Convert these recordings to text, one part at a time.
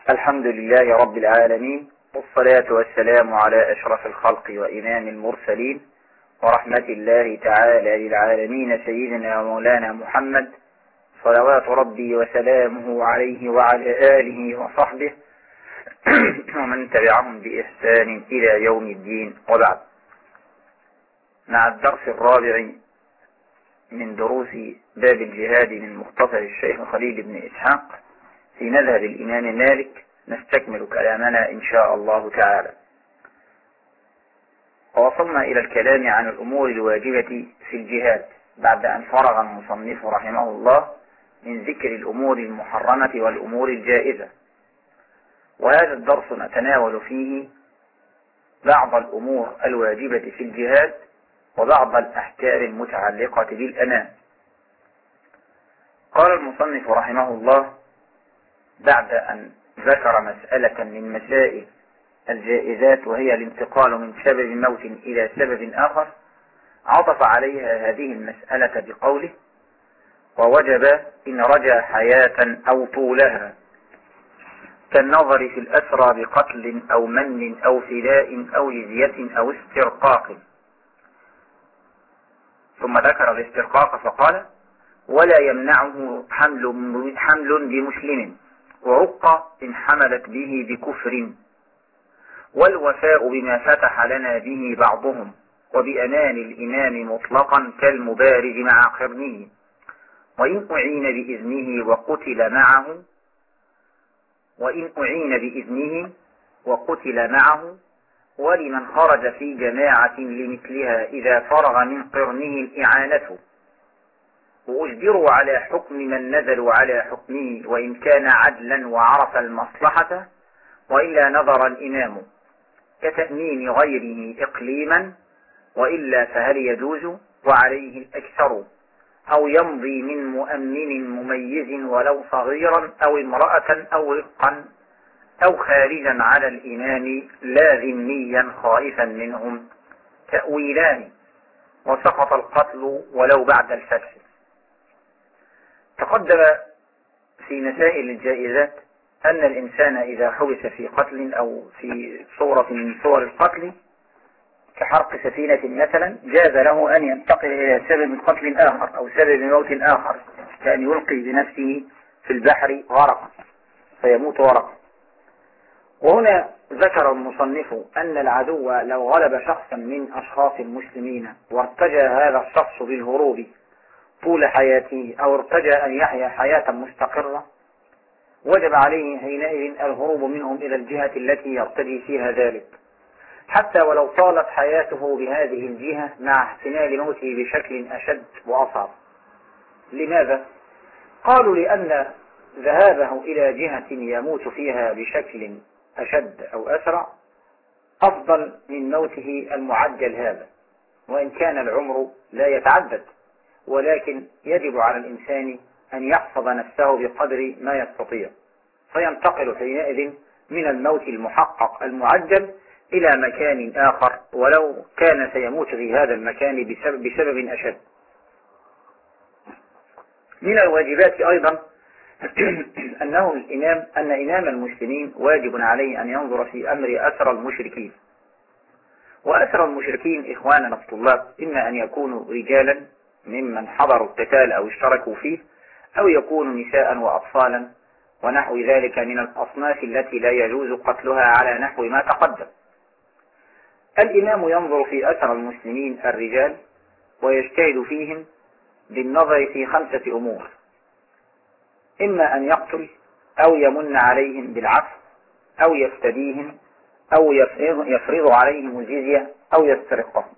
الحمد لله رب العالمين، والصلاة والسلام على أشرف الخلق وإمام المرسلين، ورحمة الله تعالى للعالمين سيدنا ومولانا محمد، صلوات ربي وسلامه عليه وعلى آله وصحبه ومن تبعهم بإحسان إلى يوم الدين، وبعد. مع الدرس الرابع من دروس باب الجهاد من مختصر الشيخ خليل بن إسحاق في مذهب الإمام مالك، نستكمل كلامنا إن شاء الله تعالى. ووصلنا إلى الكلام عن الأمور الواجبة في الجهاد بعد أن فرغ المصنف رحمه الله من ذكر الأمور المحرمة والأمور الجائزة، وهذا الدرس نتناول فيه بعض الأمور الواجبة في الجهاد وبعض الأحكام المتعلقة بالأمان. قال المصنف رحمه الله بعد أن ذكر مسألة من مسائل الجائزات، وهي الانتقال من سبب موت إلى سبب آخر، عطف عليها هذه المسألة بقوله: ووجب إن رجا حياة أو طولها، كالنظر في الأسرى بقتل أو من أو فداء أو جزية أو استرقاق. ثم ذكر الاسترقاق فقال: ولا يمنعه حمل بمسلم، ورق إن حملت به بكفر، والوفاء بما فتح لنا به بعضهم، وبأمان الإمام مطلقا كالمبارز مع قرنه، وإن أعين بإذنه وقتل معه، ولمن خرج في جماعة لمثلها إذا فرغ من قرنه الإعانة، وأجبروا على حكم من نزلوا على حكمه، وإن كان عدلا وعرف المصلحة، وإلا نظر الإمام كتأمين غيره إقليما، وإلا فهل يجوز وعليه الأكثر، أو يمضي من مؤمن مميز ولو صغيرا أو امرأة أو رقا، أو خارجا على الإمام لا ذميا خائفا منهم، تأويلان، وسقط القتل ولو بعد الفتح. تقدم في مسائل الجائزات أن الإنسان إذا حبس في قتل أو في صورة من صور القتل كحرق سفينة مثلا، جاز له أن ينتقل إلى سبب قتل آخر أو سبب موت آخر، كأن يلقي بنفسه في البحر غرقا فيموت غرقا. وهنا ذكر المصنف أن العدو لو غلب شخصا من أشخاص المسلمين وارتجى هذا الشخص بالهروب طول حياته، أو ارتجى أن يحيا حياة مستقرة، وجب عليه حينئذ الهروب منهم إلى الجهة التي يرتجي فيها ذلك، حتى ولو طالت حياته بهذه الجهة مع احتمال موته بشكل أشد وأصعب. لماذا؟ قالوا لأن ذهابه إلى جهة يموت فيها بشكل أشد أو أسرع أفضل من موته المعجل هذا، وإن كان العمر لا يتعدد، ولكن يجب على الإنسان أن يحفظ نفسه بقدر ما يستطيع، فينتقل حينئذ من الموت المحقق المعجل إلى مكان آخر، ولو كان سيموت في هذا المكان بسبب أشد. من الواجبات أيضا أن إمام المسلمين واجب عليه أن ينظر في أمر أسرى المشركين. وأسرى المشركين إخواننا الطلاب إما أن يكونوا رجالا ممن حضروا القتال أو اشتركوا فيه، أو يكونوا نساء وأطفالا ونحو ذلك من الأصناف التي لا يجوز قتلها على نحو ما تقدم. الإمام ينظر في أسرى المسلمين الرجال ويجتهد فيهم بالنظر في 5 أمور: إما أن يقتل، أو يمن عليهم بالعفو، أو يفتديهم، أو يفرض عليهم الجزية، أو يسترقهم.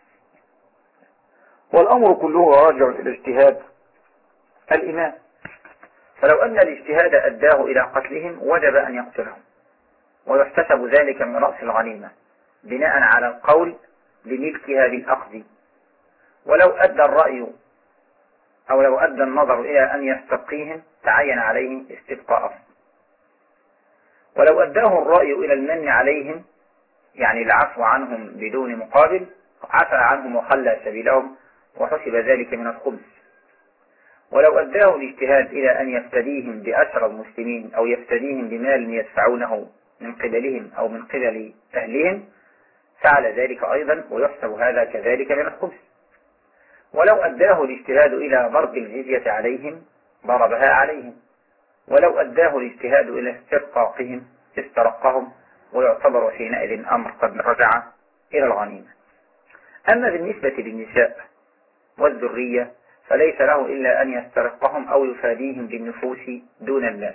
والأمر كله راجع إلى اجتهاد الإمام، فلو أن الاجتهاد أداه إلى قتلهم وجب أن يقتلهم، ويحتسب ذلك من رأس الغنيمة بناء على القول بملكها بالأخذ. ولو أدى الرأي أو لو أدى النظر إلى أن يستبقيهم تعين عليهم استبقاءهم. ولو أداه الرأي إلى المن عليهم، يعني العفو عنهم بدون مقابل، عفى عنهم وخلى سبيلهم وحسب ذلك من الخبث. ولو أداه الاجتهاد إلى أن يفتديهم بأسرى المسلمين أو يفتديهم بمال يدفعونه من قبلهم أو من قبل أهلهم فعل ذلك أيضا، ويحسب هذا كذلك من الخبث. ولو أداه الاجتهاد إلى ضرب الجزية عليهم ضربها عليهم، ولو أداه الاجتهاد إلى استرقاقهم استرقهم، ويعتبر حينئذ أمر قد رجع إلى الغنيمة. أما بالنسبة للنساء والذرية فليس له إلا أن يسترقهم أو يفاديهم بالنفوس دون المال.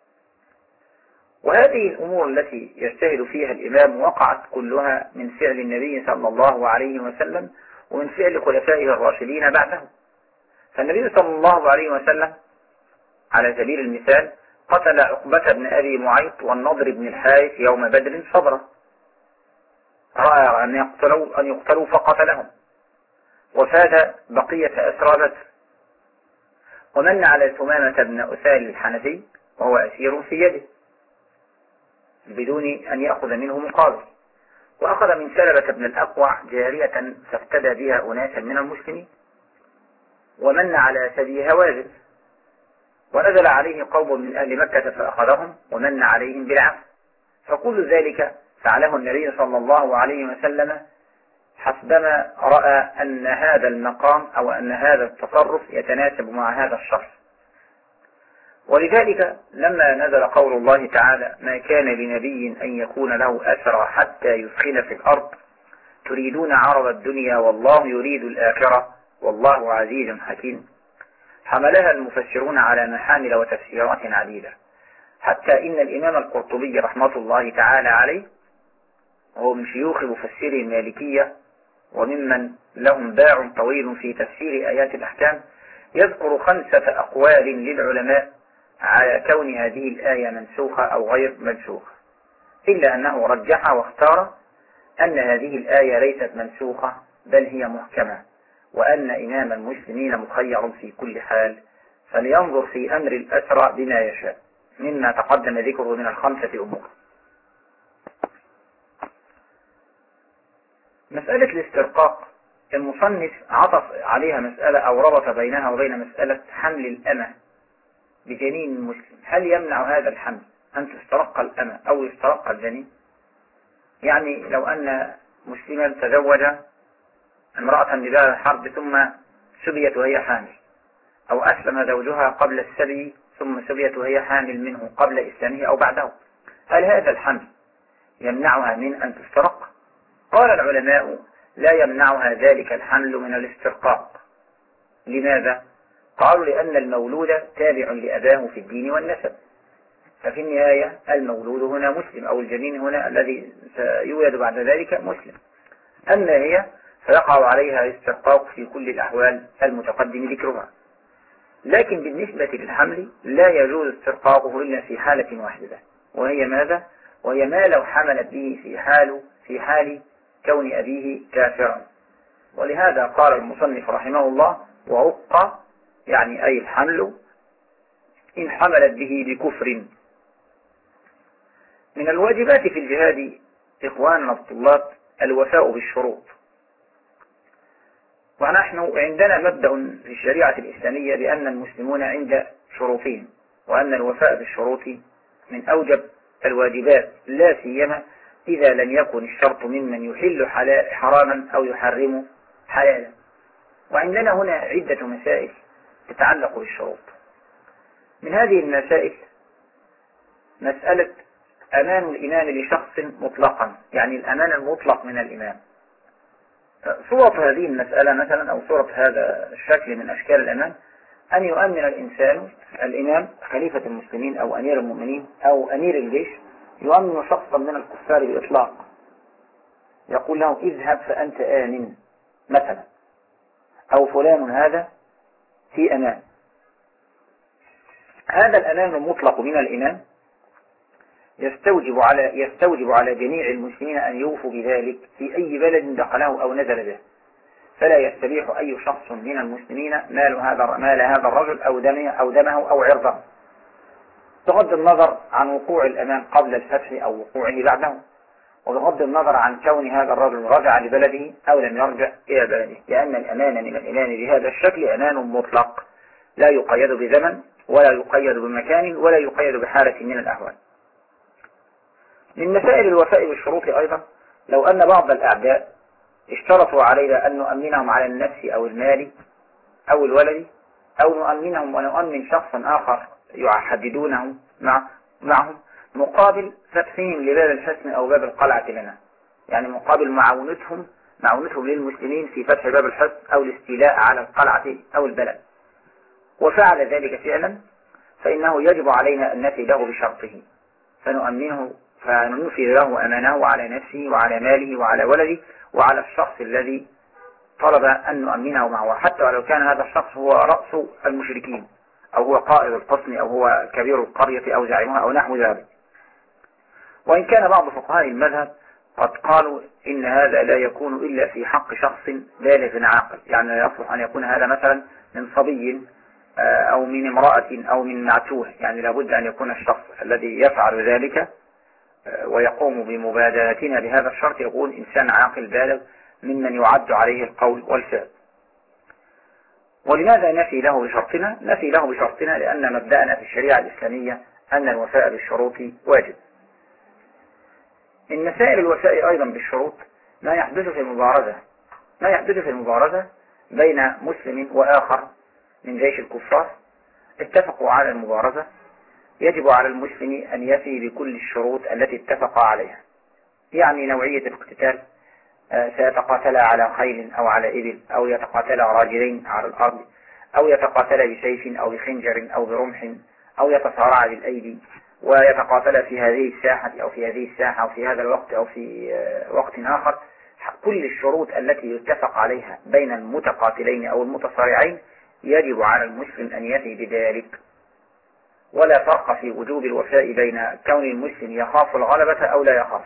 وهذه الأمور التي يجتهد فيها الإمام وقعت كلها من فعل النبي صلى الله عليه وسلم ومن فعل خلفائه الراشدين بعده. فالنبي صلى الله عليه وسلم على سبيل المثال قتل عقبة بن أبي معيط والنضر بن الحارث يوم بدر صبرا، رأى أن يقتلوا فقتلهم، وفاد بقية أسرى بدر، ومن على ثمامة بن أسال الحنفي وهو أسير في يده بدون أن يأخذ منه مقابل، وأخذ من سلبة بن الأقوع جارية فافتدى بها أناسا من المسلمين، ومن على سبي هوازن، ونزل عليه قوم من أهل مكة فأخذهم ومن عليهم بالعفو. فكل ذلك فعله النبي صلى الله عليه وسلم حسبما رأى أن هذا المقام أو أن هذا التصرف يتناسب مع هذا الشخص. ولذلك لما نزل قول الله تعالى: ما كان لنبي أن يكون له أسرى حتى يثخن في الأرض تريدون عرض الدنيا والله يريد الآخرة والله عزيز حكيم، حملها المفسرون على محامل وتفسيرات عديدة، حتى إن الإمام القرطبي رحمة الله تعالى عليه وهو من شيوخ مفسري المالكية وممن لهم باع طويل في تفسير آيات الأحكام يذكر 5 أقوال للعلماء على كون هذه الآية منسوخة أو غير منسوخة، إلا أنه رجح واختار أن هذه الآية ليست منسوخة بل هي محكمة، وأن إمام المسلمين مخير في كل حال، فلينظر في أمر الأسرى بما يشاء مما تقدم ذكره من ال5 أمور. مسألة الاسترقاق المصنف عطف عليها مسألة أو ربط بينها وبين مسألة حمل الأمة بجنين المسلم. هل يمنع هذا الحمل أن تسترق الأمة أو يسترق الجنين؟ يعني لو أن مسلما تزوج امرأة بدار الحرب ثم سبيت وهي حامل، أو أسلم زوجها قبل السبي ثم سبيت وهي حامل منه قبل إسلامه أو بعده، هل هذا الحمل يمنعها من أن تسترق؟ قال العلماء: لا يمنعها ذلك الحمل من الاسترقاق. لماذا؟ قالوا: لأن المولود تابع لأباه في الدين والنسب، ففي النهاية المولود هنا مسلم، أو الجنين هنا الذي سيولد بعد ذلك مسلم. أما هي فيقع عليها الاسترقاق في كل الأحوال المتقدم ذكرها. لكن بالنسبة للحمل لا يجوز استرقاقه إلا في حالة واحدة، وهي ماذا؟ وهي ما لو حملت به في حال كون أبيه كافرا. ولهذا قال المصنف رحمه الله: وعق يعني أي الحمل إن حملت به بكفر. من الواجبات في الجهاد إخواننا الطلاب الوفاء بالشروط. ونحن عندنا مبدأ في الشريعة الإسلامية بأن المسلمون عند شروطين، وأن الوفاء بالشروط من أوجب الواجبات، لا سيما إذا لم يكن الشرط ممن يحل حراما أو يحرم حلالا. وعندنا هنا عدة مسائل تتعلق بالشروط. من هذه المسائل مسألة أمان الإمام لشخص مطلقا، يعني الأمان المطلق من الإمام. صورة هذه المسألة مثلا أو صورة هذا الشكل من أشكال الأمان أن يؤمن الإنسان الإمام خليفة المسلمين أو أمير المؤمنين أو أمير الجيش يؤمن شخصا من الكفار بإطلاق، يقول له: اذهب فأنت آمن مثلا، أو فلان هذا في أمان. هذا الأمان المطلق من الإمام يستوجب على جميع المسلمين أن يوفوا بذلك في أي بلد دخله أو نزل به، فلا يستبيح أي شخص من المسلمين مال هذا الرجل أو دمه أو عرضه، بغض النظر عن وقوع الأمان قبل الفتح أو وقوعه بعده، وبغض النظر عن كون هذا الرجل رجع لبلده أو لم يرجع إلى بلده، لأن الأمان من الإمام بهذا الشكل أمان مطلق لا يقيد بزمن ولا يقيد بمكان ولا يقيد بحالة من الأحوال. من مسائل الوفاء بالشروط أيضا لو أن بعض الأعداء اشترطوا علينا أن نؤمنهم على النفس أو المال أو الولد، أو نؤمنهم ونؤمن شخصا آخر يحددونه معهم مقابل فتحهم لباب الحصن أو باب القلعة لنا، يعني مقابل معونتهم للمسلمين في فتح باب الحصن أو الاستيلاء على القلعة أو البلد، وفعل ذلك فعلا، فإنه يجب علينا أن نفي له بشرطه، فننفي له أمانه على نفسه وعلى ماله وعلى ولده وعلى الشخص الذي طلب أن نؤمنه معه، حتى ولو كان هذا الشخص هو رأس المشركين أو هو قائد القسم أو هو كبير القرية أو زعيمها أو نحو ذلك. وإن كان بعض فقهاء المذهب قد قالوا إن هذا لا يكون إلا في حق شخص بالغ عاقل، يعني لا يصلح أن يكون هذا مثلا من صبي أو من امرأة أو من معتوه، يعني لابد أن يكون الشخص الذي يفعل ذلك ويقوم بمبادرتنا بهذا الشرط يكون إنسان عاقل بالغ ممن يعد عليه القول والفعل. ولماذا نفي له بشرطنا؟ نفي له بشرطنا لأن مبدأنا في الشريعة الإسلامية أن الوفاء بالشروط واجب. من مسائل الوفاء أيضا بالشروط ما يحدث في المبارزة بين مسلم وآخر من جيش الكفار، اتفقوا على المبارزة، يجب على المسلم أن يفي بكل الشروط التي اتفق عليها، يعني نوعية الاقتتال، سيتقاتلا على خيل أو على إبل، أو يتقاتلا راجلين على الأرض، أو يتقاتلا بسيف أو بخنجر أو برمح، أو يتصارعا بالأيدي، ويتقاتلا في هذه الساحة أو في هذه الساحة أو في هذا الوقت أو في وقت آخر. كل الشروط التي يتفق عليها بين المتقاتلين أو المتصارعين يجب على المسلم أن يفي بذلك، ولا فرق في وجوب الوفاء بين كون المسلم يخاف الغلبة أو لا يخاف.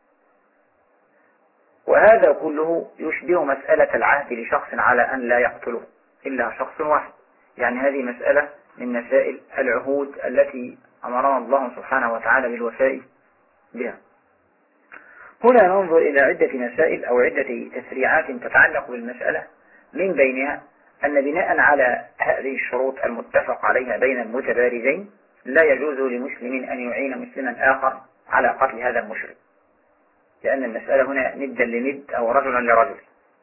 وهذا كله يشبه مسألة العهد لشخص على أن لا يقتله إلا شخص واحد، يعني هذه مسألة من مسائل العهود التي أمرنا الله سبحانه وتعالى بالوفاء بها. هنا ننظر إلى عدة مسائل أو عدة تسريعات تتعلق بالمسألة، من بينها أن بناء على هذه الشروط المتفق عليها بين المتبارزين لا يجوز لمسلم أن يعين مسلما آخر على قتل هذا المشرك، لأن المسألة هنا ندا لند أو رجلا لرجل.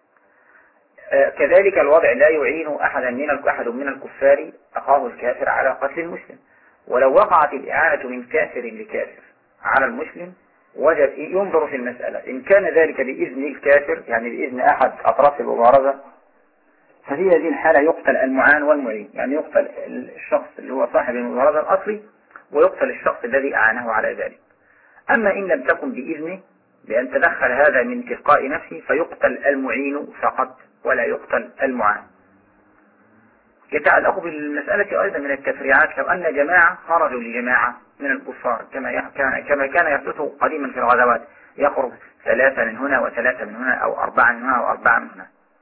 كذلك الوضع لا يعين أحد من الكفار أخاه الكافر على قتل المسلم، ولو وقعت الإعانة من كافر لكافر على المسلم وجب ينظر في المسألة، إن كان ذلك بإذن الكافر يعني بإذن أحد أطراف المبارزة، ففي هذه الحالة يقتل المعان والمعين، يعني يقتل الشخص اللي هو صاحب المبارزة الأصلي ويقتل الشخص الذي أعانه على ذلك. أما إن لم تكن بإذنه بأن تدخل هذا من تلقاء نفسه فيقتل المعين فقط ولا يقتل المعان. يتعلق بالمسألة أيضا من التفريعات، لو أن جماعة خرجوا لجماعة من الكفار كما كان يحدث قديما في الغزوات، يخرج 3 من هنا و3 من هنا أو 4 من هنا و4 من هنا.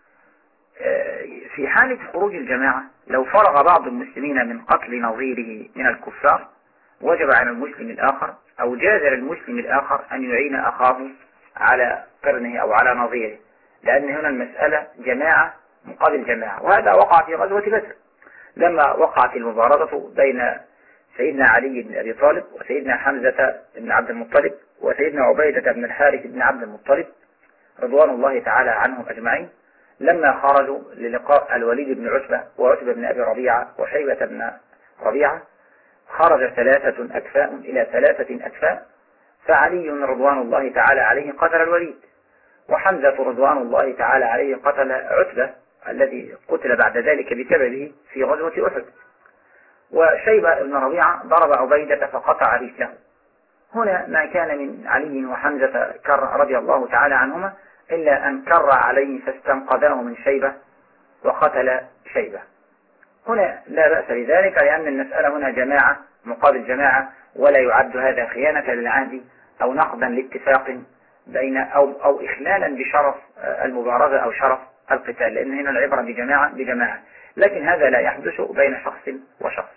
في حالة خروج الجماعة لو فرغ بعض المسلمين من قتل نظيره من الكفار وجب على المسلم الآخر أو جاز للمسلم الآخر أن يعين أخاه على قرنه أو على نظيره، لأن هنا المسألة جماعة مقابل جماعة. وهذا وقع في غزوة بدر لما وقعت المبارزة بين سيدنا علي بن أبي طالب وسيدنا حمزة بن عبد المطلب وسيدنا عبيدة بن الحارث بن عبد المطلب رضوان الله تعالى عنهم أجمعين، لما خرجوا للقاء الوليد بن عتبة وعتبة بن أبي ربيعة وشيبة بن ربيعة، خرج 3 أكفاء إلى 3 أكفاء، فعلي رضوان الله تعالى عليه قتل الوليد، وحمزة رضوان الله تعالى عليه قتل عتبة الذي قتل بعد ذلك بسببه في غزوة أحد، وشيبة بن ربيعة ضرب عبيدة فقطع رجله. هنا ما كان من علي وحمزة رضي الله تعالى عنهما إلا أن كر عليه فاستنقذه من شيبة وقتل شيبة. هنا لا بأس بذلك، لأن المسألة هنا جماعة مقابل جماعة، ولا يعد هذا خيانة للعهد أو نقضا لاتفاق بين أو إخلالا بشرف المبارزة أو شرف القتال، لأن هنا العبرة بجماعة، لكن هذا لا يحدث بين شخص وشخص.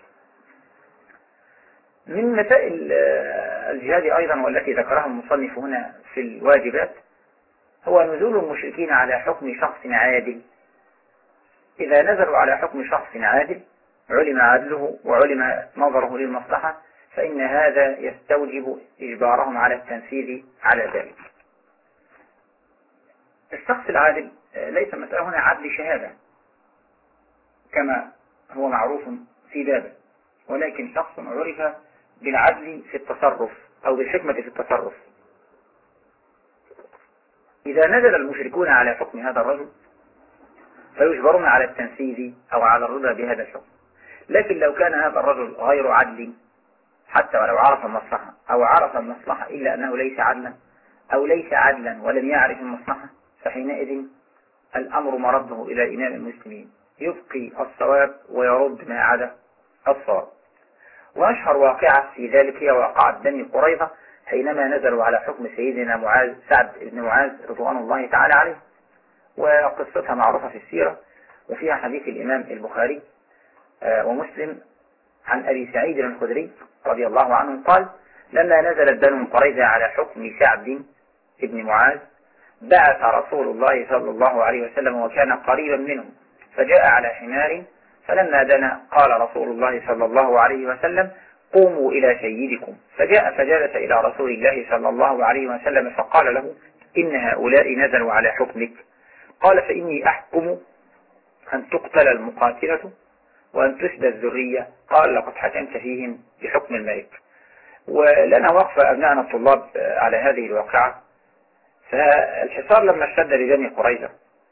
من مسائل الجهاد أيضا والتي ذكرها المصنف هنا في الواجبات هو نزول المشركين على حكم شخص عادل. إذا نزلوا على حكم شخص عادل علم عدله وعلم نظره للمصلحة، فإن هذا يستوجب إجبارهم على التنفيذ على ذلك. الشخص العادل ليس مسألة هنا عدل شهادة كما هو معروف في بابه، ولكن شخص عرف بالعدل في التصرف أو بالحكمة في التصرف. إذا نزل المشركون على حكم هذا الرجل فيجبرون على التنفيذ أو على الرضا بهذا الحكم. لكن لو كان هذا الرجل غير عدل حتى ولو عرف المصلحة أو عرف المصلحة إلا أنه ليس عدلا أو ليس عدلا ولم يعرف المصلحة، فحينئذ الأمر مرده إلى إمام المسلمين يبقي الصواب ويرد ما عدا الصواب. وأشهر واقعة في ذلك هي واقعة بني قريظة حينما نزلوا على حكم سيدنا معاذ سعد بن معاذ رضوان الله تعالى عليه، وقصتها معروفة في السيرة، وفيها حديث الإمام البخاري ومسلم عن أبي سعيد الخدري رضي الله عنه قال: لما نزلت بنو قريظة على حكم سعد بن معاذ بعث رسول الله صلى الله عليه وسلم وكان قريبا منهم، فجاء على حمار، فلما دنا قال رسول الله صلى الله عليه وسلم: قوموا إلى سيدكم. فجاء فجلس إلى رسول الله صلى الله عليه وسلم فقال له: إن هؤلاء نزلوا على حكمك. قال: فإني أحكم أن تقتل المقاتلة وأن تسدى الذرية. قال: لقد حكمت فيهم بحكم الملك. ولنا وقفة أبنائنا الطلاب على هذه الواقعة. فالحصار لما اشتد لبني قريظة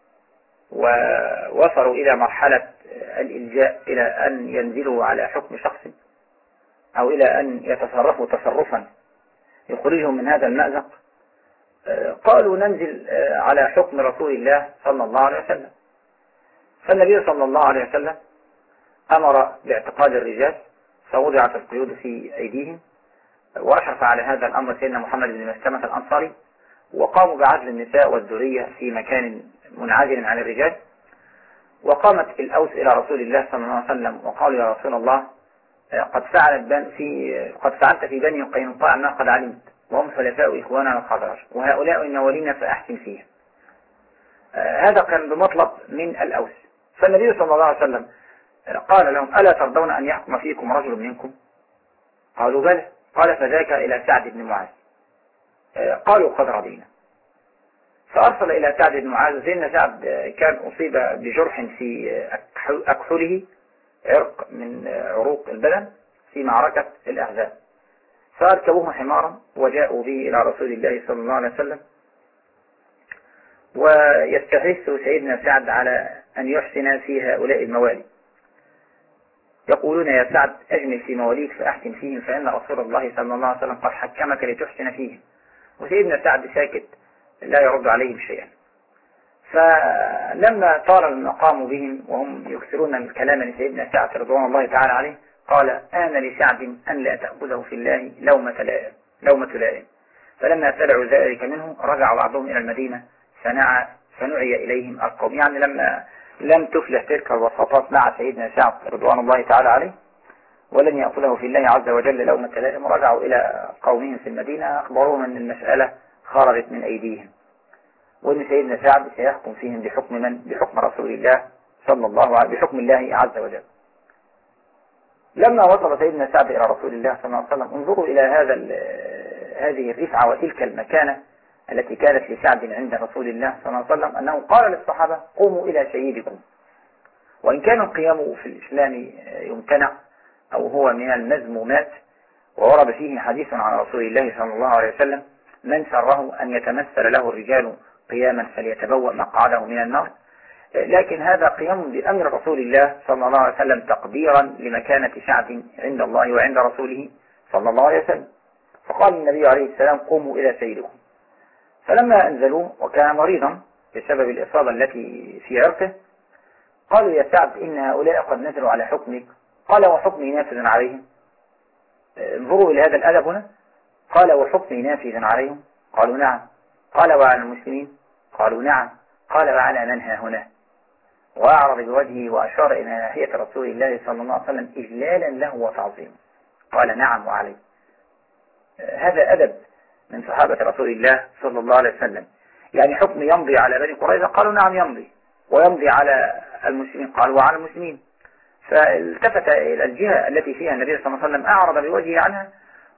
ووصلوا إلى مرحلة الإلجاء إلى أن ينزلوا على حكم شخص أو إلى أن يتصرفوا تصرفا يخرجهم من هذا المأزق، قالوا ننزل على حكم رسول الله صلى الله عليه وسلم. فالنبي صلى الله عليه وسلم أمر باعتقال الرجال فوضعت القيود في أيديهم، وأشرف على هذا الأمر سيدنا محمد بن مسلمة الأنصاري، وقاموا بعزل النساء والذرية في مكان منعزل عن الرجال. وقامت الأوس إلى رسول الله صلى الله عليه وسلم وقالوا: يا رسول الله، قد فعلت في بني قينقاع ما قد علمت، وهم حلفاء إخواننا الخزرج، وهؤلاء النوالين فأحسن فيهم. هذا كان بمطلب من الأوس. فالنبي صلى الله عليه وسلم قال لهم: ألا ترضون أن يحكم فيكم رجل منكم؟ قالوا: بلى. قال: فذاك إلى سعد بن معاذ. قالوا: قد رضينا. فأرسل إلى سعد بن معاذ. سيدنا سعد كان أصيب بجرح في أكحله، عرق من عروق البدن، في معركة الأحزاب. فأركبوه حمارا وجاءوا به إلى رسول الله صلى الله عليه وسلم، ويستحث سيدنا سعد على أن يحسن في هؤلاء الموالي. يقولون: يا سعد، أجمل في مواليك فأحسن فيهم، فإن رسول الله صلى الله عليه وسلم قد حكمك لتحسن فيهم. وسيدنا سعد ساكت لا يرد عليهم شيئا. فلما طال المقام بهم وهم يكثرون الكلام لسيدنا سعد رضوان الله تعالى عليه، قال: آن لسعد أن لا تأخذه في الله لومة لائم. فلما سمعوا ذلك منه رجع بعضهم إلى المدينة فنعي إليهم القوم. يعني لما لم تفلح تلك الوساطات مع سيدنا سعد رضوان الله تعالى عليه ولن يأخذه في الله عز وجل لومة لائم، ورجعوا إلى قومهم في المدينة أخبروهم أن المسألة خرجت من أيديهم، وأن سيدنا سعد سيحكم فيهم بحكم من؟ بحكم رسول الله صلى الله عليه، بحكم الله عز وجل. لما وصل سيدنا سعد إلى رسول الله صلى الله عليه وسلم، انظروا إلى هذه الرفعة وتلك المكانة التي كانت لسعد عند رسول الله صلى الله عليه وسلم، أنه قال للصحابة: قوموا إلى سيدكم. وإن كان القيام في الإسلام يمتنع أو هو من المذمومات، وورد فيه حديث عن رسول الله صلى الله عليه وسلم: من سره أن يتمثل له الرجال قياما فليتبوأ مقعده من النار. لكن هذا قيام بأمر رسول الله صلى الله عليه وسلم تقديرا لمكانة سعد عند الله وعند رسوله صلى الله عليه وسلم. فقال النبي عليه السلام: قوموا إلى سيدكم. فلما أنزلوه وكان مريضا بسبب الإصابة التي في عرقه، قالوا: يا سعد، إن هؤلاء قد نزلوا على حكمك. قال: وحكمي نافذ عليهم. انظروا إلى هذا الأدب هنا. قال: وحكمي نافذ عليهم. قالوا: نعم. قال: وعلى المسلمين؟ قالوا: نعم. قال: وعلى من ها هنا؟ وأعرض بوجهه وأشار إلى ناحية رسول الله صلى الله عليه وسلم إجلالا له وتعظيما. قال: نعم وعليه. هذا أدب من صحابة رسول الله صلى الله عليه وسلم. يعني حكم يمضي على بني قريظة؟ قالوا: نعم يمضي. ويمضي على المسلمين؟ قالوا: وعلى المسلمين. فالتفت إلى الجهة التي فيها النبي صلى الله عليه وسلم، أعرض بوجهه عنها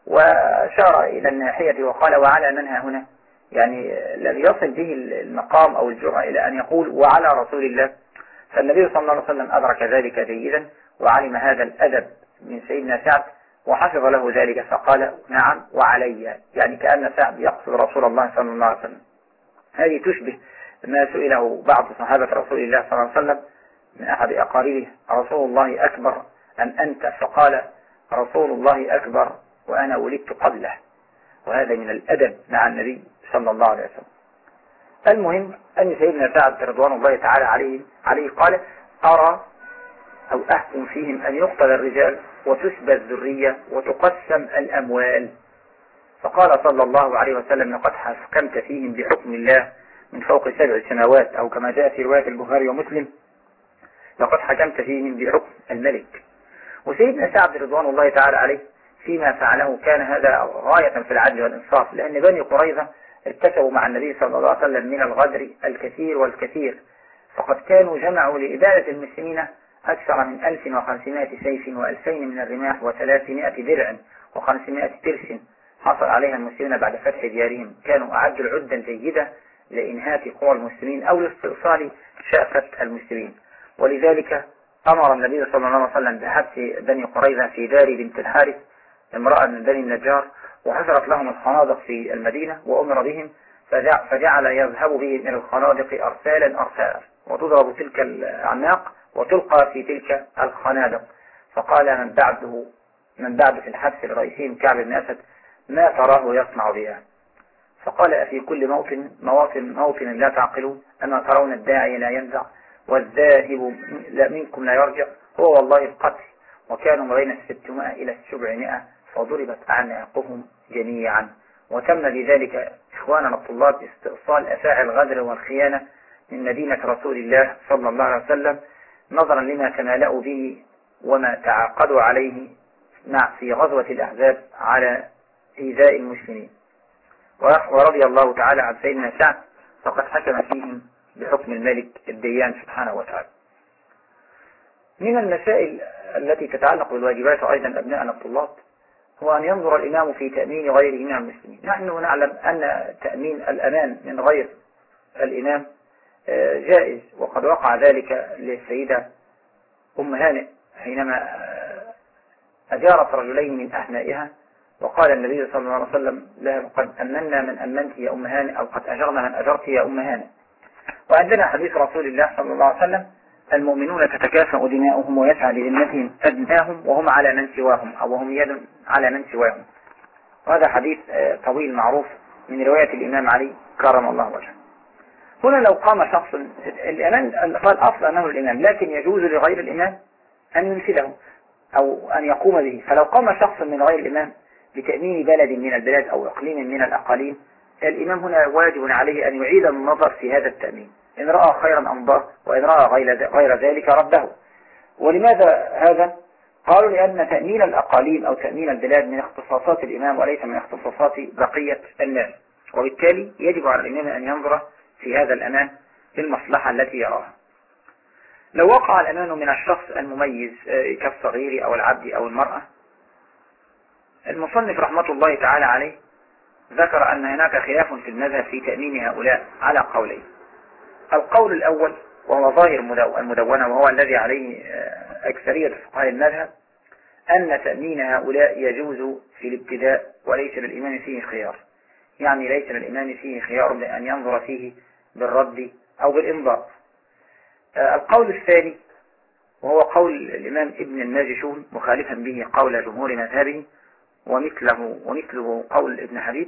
وشار إلى الناحية وقال: وعلى من ها هنا؟ يعني لم يصل به المقام أو الجرأة إلى أن يقول وعلى رسول الله. فالنبي صلى الله عليه وسلم أدرك ذلك جيدا وعلم هذا الأدب من سيدنا سعد وحفظ له ذلك، فقال: نعم وعلي، يعني كأن سعد يقصد رسول الله صلى الله عليه وسلم. هذه تشبه ما سئله بعض صحابة رسول الله صلى الله عليه وسلم من أحد أقاربه: رسول الله أكبر أم أنت؟ فقال: رسول الله أكبر وأنا ولدت قبله. وهذا من الأدب مع النبي صلى الله عليه وسلم. المهم أن سيدنا سعد رضوان الله تعالى عليه قال: أرى أو أحكم فيهم أن يقتل الرجال وتسبى الذرية وتقسم الأموال. فقال صلى الله عليه وسلم: لقد حكمت فيهم بحكم الله من فوق 7 سماوات، أو كما جاء في رواية البخاري ومسلم: لقد حكمت فيهم بحكم الملك. وسيدنا سعد رضوان الله تعالى عليه فيما فعله كان هذا غاية في العدل والإنصاف، لأن بني قريظة اتفقوا مع النبي صلى الله عليه وسلم من الغدر الكثير والكثير، فقد كانوا جمعوا لإبادة المسلمين أكثر من 1500 سيف و2000 من الرماح و300 درع و500 ترس حصل عليها المسلمين بعد فتح ديارهم. كانوا أعدوا العدة الجيدة لإنهاك قوى المسلمين أو لاستئصال شأفة المسلمين. ولذلك أمر النبي صلى الله عليه وسلم بحبس بني قريظة في دار بنت الحارث امرأة من بني النجار، وحفرت لهم الخنادق في المدينة وأمر بهم، فجعل يذهب بهم إلى الخنادق أرسالا أرسالا، وتضرب تلك الأعناق وتلقى في تلك الخنادق. فقال من بعد في الحبس الرئيسي كعب بن أسد: ما تراه يصنع بها؟ فقال: أفي كل موطن لا تعقلون؟ أما ترون الداعي لا ينزع والذاهب منكم لا يرجع؟ هو والله القتل. وكانوا ما بين 600 إلى 700، فضربت أعناقهم جميعا. وتم بذلك إخواننا الطلاب استئصال أفاعي الغدر والخيانة من مدينة رسول الله صلى الله عليه وسلم، نظرا لما تمالأوا به وما تعاقدوا عليه في غزوة الأحزاب على إيذاء المسلمين. ورضي الله تعالى عن سيدنا سعد، فقد حكم فيهم بحكم الملك الديان سبحانه وتعالى. من المسائل التي تتعلق بالواجبات أيضا أبناءنا الطلاب هو أن ينظر الإمام في تأمين غيره من المسلمين. نحن نعلم أن تأمين الأمان من غير الإمام جائز، وقد وقع ذلك للسيدة أم هانئ حينما أجارت رجلين من أحنائها، وقال النبي صلى الله عليه وسلم لها: قد أمنا من أمنت يا أم هانئ، أو قد أجرنا من أجرت يا أم هانئ. وعندنا حديث رسول الله صلى الله عليه وسلم: المؤمنون تتكافأ دماؤهم ويسعى لذمتهم أدناهم وهم على من سواهم، أو وهم يد على من سواهم. وهذا حديث طويل معروف من رواية الإمام علي كرم الله وجهه. هنا لو قام شخص، الإمام فالأصل أنه الإمام، لكن يجوز لغير الإمام أن ينفذه أو أن يقوم به. فلو قام شخص من غير الإمام بتأمين بلد من البلاد أو إقليم من الأقاليم، الإمام هنا واجب عليه أن يعيد النظر في هذا التأمين، إن رأى خيرا أمضاه، وإن رأى غير ذلك رده. ولماذا هذا؟ قالوا: لأن تأمين الأقاليم أو تأمين البلاد من اختصاصات الإمام وليس من اختصاصات بقية الناس، وبالتالي يجب على الإمام أن ينظر في هذا الأمان للمصلحة التي يراها. لو وقع الأمان من الشخص المميز كالصغير أو العبد أو المرأة، المصنف رحمة الله تعالى عليه ذكر أن هناك خلاف في المذهب في تأمين هؤلاء على قولين. القول الأول وهو ظاهر المدونة، وهو الذي عليه أكثرية فقهاء المذهب، أن تأمين هؤلاء يجوز في الابتداء وليس للإمام فيه خيار، يعني ليس للإمام فيه خيار لأن ينظر فيه بالرد أو بالإنضاء. القول الثاني وهو قول الإمام ابن الماجشون مخالفا به قول جمهور مذهبه، ومثله قول ابن حبيب،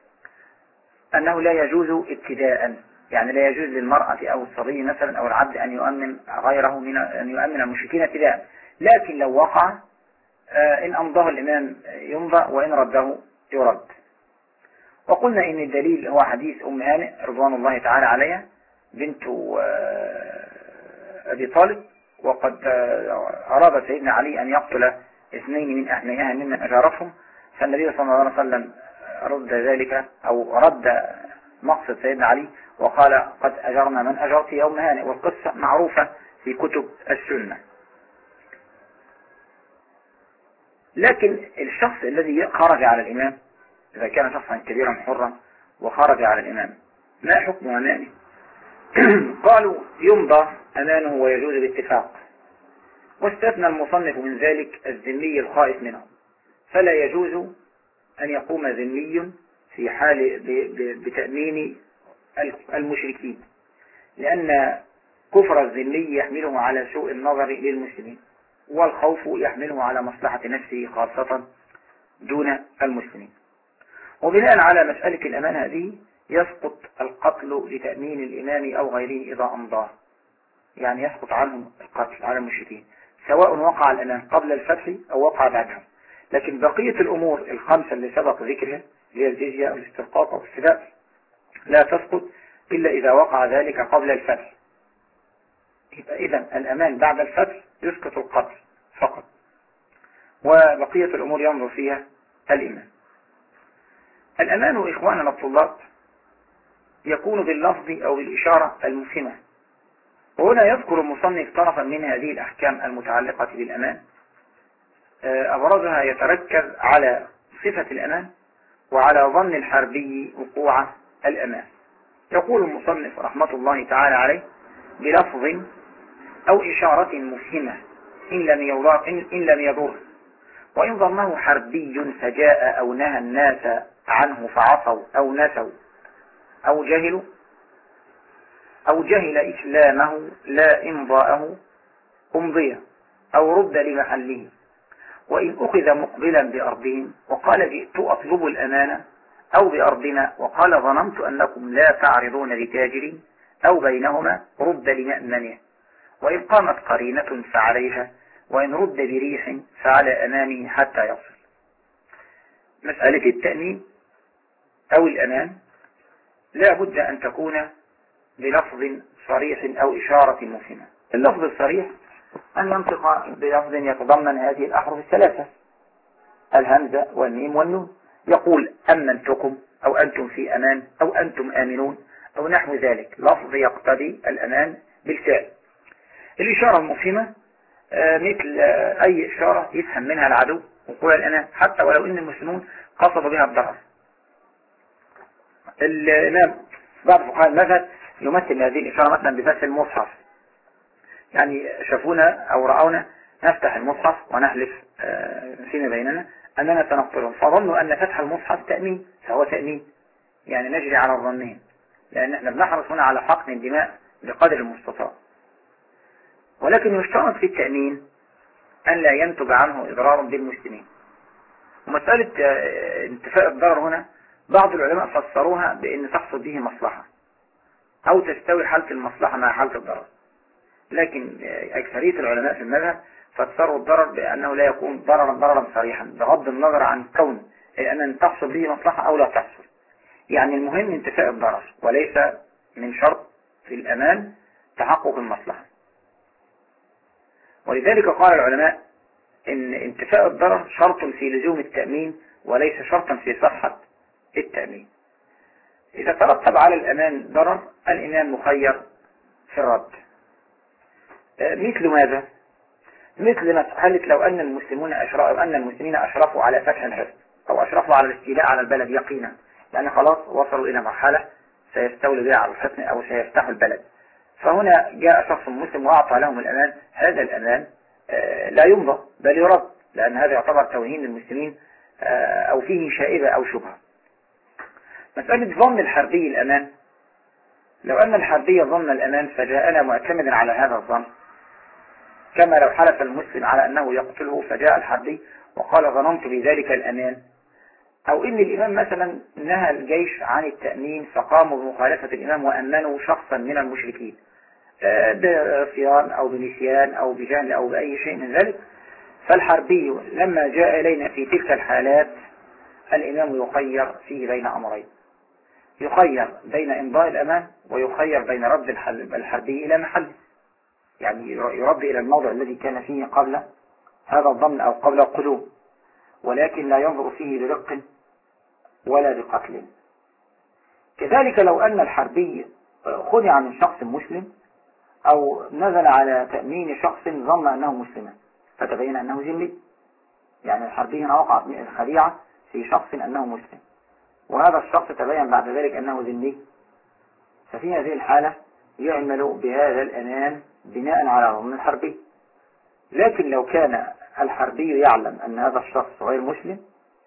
أنه لا يجوز ابتداء، يعني لا يجوز للمرأة أو الصبي مثلا أو العبد أن يؤمن غيره من أن يؤمن المشركين ابتداء، لكن لو وقع إن أمضاه الإمام يمضى وإن رده يرد. وقلنا إن الدليل هو حديث أم هانئ رضوان الله تعالى عليها بنت أبي طالب، وقد أراد سيدنا علي أن يقتل 2 من أحنائها ممن أجارتهم، فالنبي صلى الله عليه وسلم رد ذلك أو رد مقصد سيدنا علي وقال: قد أجرنا من أجرت يا أم هانئ. والقصة معروفة في كتب السنة. لكن الشخص الذي خرج على الإمام إذا كان شخصا كبيرا حرا وخرج على الإمام ما حكم أمانه؟ قالوا يمضى أمانه ويجوز باتفاق، واستثنى المصنف من ذلك الذمي الخائف منه، فلا يجوز أن يقوم ذمي في حال بتأمين المشركين، لأن كفر الذمي يحمله على سوء النظر للمسلمين، والخوف يحمله على مصلحة نفسه خاصة دون المسلمين. وبناء على مسألة الأمان هذه يسقط القتل لتأمين الإمام أو غيره إذا أمضاه، يعني يسقط عنه القتل على المشركين سواء وقع الأمان قبل الفتح أو وقع بعدها. لكن بقية الأمور الخمسة اللي سبق ذكرها هي الجزية أو الاسترقاق أو السباق لا تسقط إلا إذا وقع ذلك قبل الفتح. إذن الأمان بعد الفتح يسقط القتل فقط، وبقية الأمور ينظر فيها الإمام. الأمان إخواننا الطلاب يكون باللفظ أو بالإشارة المفهمة، وهنا يذكر المصنف طرفا من هذه الأحكام المتعلقة بالأمان. أبرزها يتركز على صفة الأمان وعلى ظن الحربي وقوع الأمان. يقول المصنف رحمة الله تعالى عليه بلفظ أو إشارة مفهمة إن لم يضر، وإن ظنه حربي فجاء أو نهى الناس عنه فعصوا أو نسوا أو جهل إسلامه لا إمضاءه أمضي أو رد لمحله، وإن أخذ مقبلا بأرضهم وقال جئت أطلب الأمانة، أو بأرضنا وقال ظننت أنكم لا تعرضون لتاجري، أو بينهما رد لمأمنه، وإن قامت قرينة فعليها، وإن رد بريح فعلى أمامه حتى يصل. مسألة التأمين أو الأمان لا بد أن تكون بلفظ صريح أو إشارة مفهمة. اللفظ الصريح أن ينطق بلفظ يتضمن هذه الأحرف الثلاثة الهمزة والميم والنون، يقول أمنتكم أو أنتم في أمان أو أنتم آمنون أو نحو ذلك، لفظ يقتضي الأمان بالفعل. الإشارة المفهمة مثل أي إشارة يفهم منها العدو وقوع الأمان، حتى ولو أن المسلمون قصدوا بها الضرر. الإمام بعض فقهاء المذهب يمثل هذه الإشارة مثلا بفتح المصحف، يعني شافونا أو رأونا نفتح المصحف ونحلف فيما بيننا أننا سنقتلهم، فظنوا أن فتح المصحف تأمين، فهو تأمين يعني نجري على الظنين، لأن احنا بنحرص هنا على حقن الدماء بقدر المستطاع. ولكن يشترط في التأمين أن لا ينتج عنه إضرار بالمسلمين. ومسألة انتفاء الضرر هنا بعض العلماء فسروها بأن تحصل به مصلحة أو تستوي حالة المصلحة مع حالة الضرر، لكن أكثرية العلماء في المذهب فسروا الضرر بأنه لا يكون ضررا صريحا بغض النظر عن كون أن تحصل به مصلحة أو لا تحصل. يعني المهم انتفاء الضرر، وليس من شرط في الأمان تحقق المصلحة. ولذلك قال العلماء إن انتفاء الضرر شرط في لزوم التأمين وليس شرطا في صحة التأمين. إذا ترتب على الأمان ضرر الإمام مخير في الرد. مثل ماذا؟ مثل مسألة لو أن المسلمين أشرفوا على فتح الحصن أو أشرفوا على الاستيلاء على البلد يقينا، لأن خلاص وصلوا إلى مرحلة سيستولوا بها على الحصن أو سيفتحوا البلد، فهنا جاء شخص مسلم وأعطى لهم الأمان، هذا الأمان لا يمضى بل يرد، لأن هذا يعتبر توهين للمسلمين أو فيه شائبة أو شبهة. مسألة ظن الحربي الأمان، لو أن الحربي ظن الأمان فجاءنا معتمدا على هذا الظن، كما لو حلف المسلم على أنه يقتله فجاء الحربي وقال ظننت بذلك الأمان، أو إن الإمام مثلا نهى الجيش عن التأمين فقاموا بمخالفة الإمام وأمنوا شخصا من المشركين بعصيان أو بنسيان أو بجهل أو بأي شيء من ذلك، فالحربي لما جاء إلينا في تلك الحالات الإمام يخير فيه بين أمرين، يخير بين إمضاء الأمان ويخير بين رد الحربي إلى محله، يعني يرد إلى الموضع الذي كان فيه قبل هذا الضمن أو قبل القدوم، ولكن لا ينظر فيه برق ولا بقتل. كذلك لو أن الحربي خدع من شخص مسلم أو نزل على تأمين شخص ظن أنه مسلما فتبين أنه ذمي، يعني الحربي هنا وقعت من الخديعة في شخص أنه مسلم، وهذا الشخص تبين بعد ذلك أنه ذمي، ففي هذه الحالة يعمل بهذا الأمان بناء على ظن الحربي. لكن لو كان الحربي يعلم أن هذا الشخص غير مسلم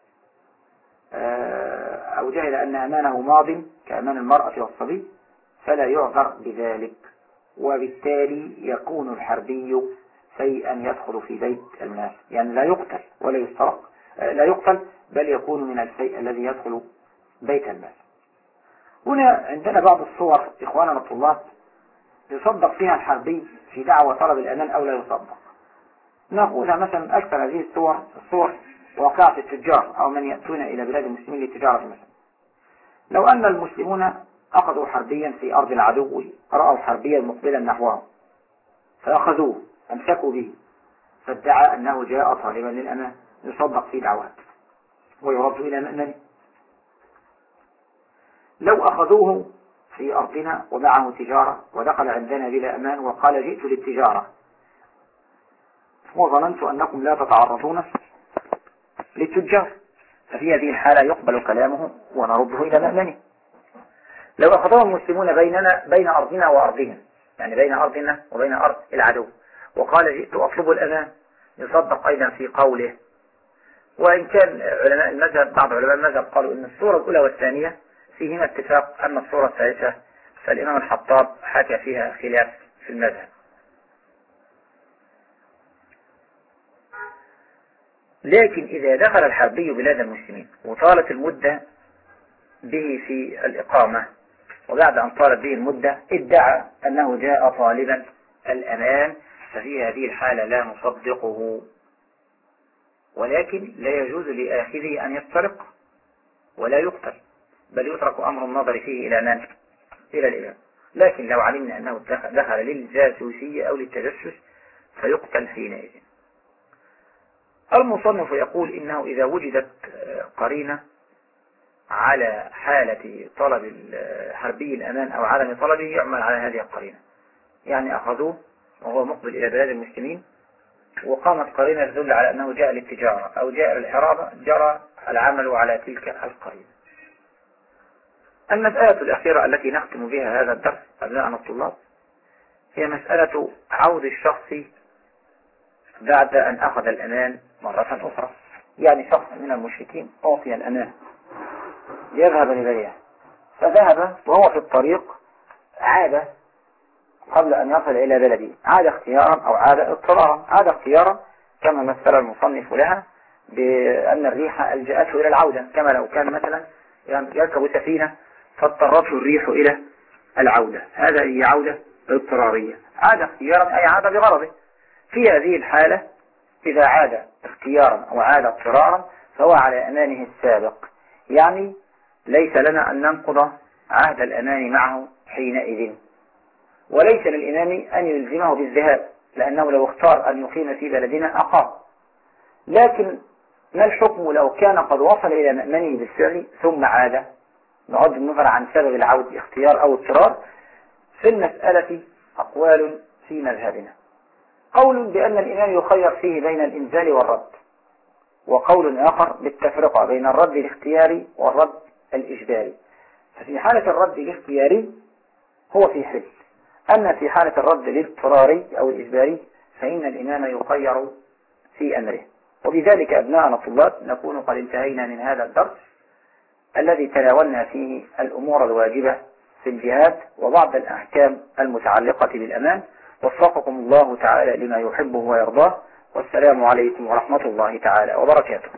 أو جهل أن أمانه ماض كأمان المرأة والصبي فلا يعذر بذلك، وبالتالي يكون الحربي شيئا يدخل في بيت الناس، يعني لا يقتل ولا يسترق، لا يقتل بل يكون من الشيء الذي يدخل بيت الناس. هنا عندنا بعض الصور إخواننا الطلاب يصدق فيها الحربي في دعوة طلب الأمان أو لا يصدق. نقولها مثلا أكثر هذه الصور واقعة التجار أو من يأتون إلى بلاد المسلمين للتجارة مثلا. لو أن المسلمون أخذوا حربيا في أرض العدو، رأوا حربيا مقبلا نحوهم فأخذوه أمسكوا به، فادعى أنه جاء طالبا للأمان، يصدق في دعوات ويرد إلى مأمنه. لو أخذوه في أرضنا ومعه تجارة ودخل عندنا بلا أمان وقال جئت للتجارة وظننت أنكم لا تتعرضون للتجار، ففي هذه الحالة يقبل كلامه ونرده إلى مأمنه. لو أخذوه المسلمون بين أرضنا وأرضهم، يعني بين أرضنا وبين أرض العدو، وقال جئت أطلب الأمان، يصدق أيضا في قوله. وإن كان علماء المذهب بعض علماء المذهب قالوا إن الصورة الأولى والثانية فيهما اتفاق، أما الصورة الثالثة فالإمام الحطاب حكى فيها خلاف في المذهب. لكن إذا دخل الحربي بلاد المسلمين وطالت المدة به في الإقامة، وبعد أن طالت به المدة ادعى أنه جاء طالبا الأمان، ففي هذه الحالة لا نصدقه، ولكن لا يجوز لآخذه أن يسترق ولا يقتل، بل يترك أمر النظر فيه إلى من؟ إلى الإمام. لكن لو علمنا أنه دخل للجاسوسية أو للتجسس فيقتل حينئذ. المصنف يقول إنه إذا وجدت قرينة على حالة طلب الحربي الأمان أو عدم طلبه يعمل على هذه القرينة، يعني أخذوه وهو مقبل إلى بلاد المسلمين وقامت قرينة تدل على أنه جاء للتجارة أو جاء للحرابة، جرى العمل على تلك القرينة. المسألة الأخيرة التي نختم بها هذا الدرس أبناءنا الطلاب هي مسألة عود الشخص بعد أن أخذ الأمان مرة أخرى. يعني شخص من المشركين أعطي الأمان يذهب لبيعه، فذهب وهو في الطريق عاد قبل أن يصل إلى بلده، عاد اختيارا أو عاد اضطرارا. عاد اختيارا كما مثل المصنف لها بأن الريح ألجأته إلى العودة، كما لو كان مثلا يركب سفينة فاضطرته الريح إلى العودة، هذا هي عودة اضطرارية. عاد اختيارا أي عاد بغرضه. في هذه الحالة إذا عاد اختيارا أو عاد اضطرارا فهو على أمانه السابق، يعني ليس لنا أن ننقض عهد الأمان معه حينئذ، وليس للإمام أن يلزمه بالذهاب، لأنه لو اختار أن يقيم في بلدنا أقام. لكن ما الحكم لو كان قد وصل إلى مأمنه بالفعل ثم عاد؟ بغض النظر عن سبب العود اختيار أو اضطرار. في المسألة أقوال في مذهبنا، قول بأن الإمام يخير فيه بين الإنزال والرد، وقول آخر بالتفرقة بين الرد الاختياري والرد الإجباري. ففي حالة الرد الاختياري هو في حل، أما في حالة الرد الاضطراري أو الإجباري فإن الإمام يخير في أمره. وبذلك أبناءنا الطلاب نكون قد انتهينا من هذا الدرس الذي تناولنا فيه الأمور الواجبة في الجهاد وبعض الأحكام المتعلقة بالأمان. وفقكم الله تعالى لما يحبه ويرضاه، والسلام عليكم ورحمة الله تعالى وبركاته.